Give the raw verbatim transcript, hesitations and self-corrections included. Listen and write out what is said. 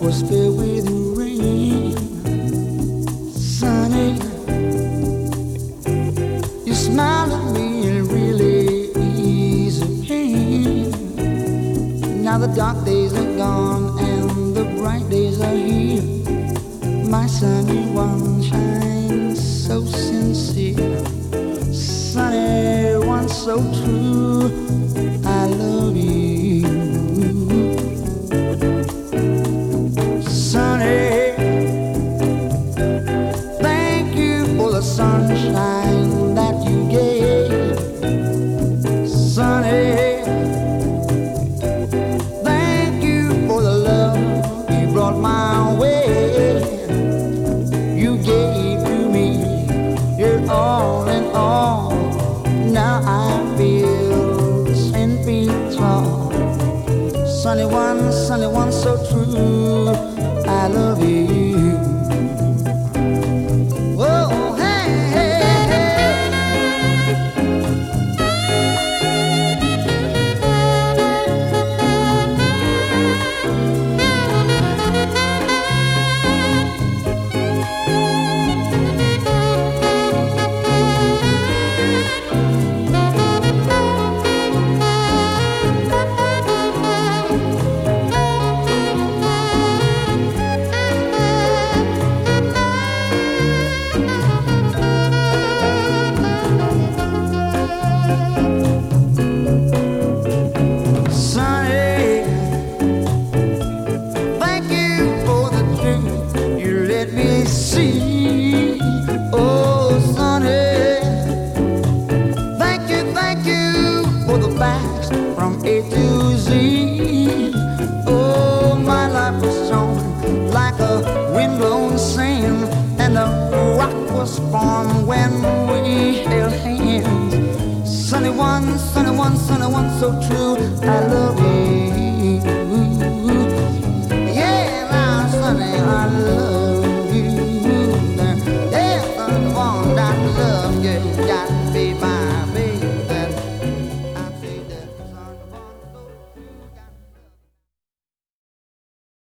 was filled with rain. Sunny, you smiled at me and really eased the pain. Now the dark days are gone and the bright days are here. My sunny one shines so sincere. Sunny one so true, I love you. Sunny, thank you for the sunshine that you gave. Sunny, thank you for the love you brought my way. You gave to me your all in all. Now I feel ten feet tall. Sunny one, sunny one so true, I love you. Oh, hey, hey, see. Oh, Sonny, thank you, thank you for the facts from A to Z. Oh, my life was thrown like a windblown sand, and a rock was formed when we held hands. Sunny one, sunny one, sunny one so true, I love you.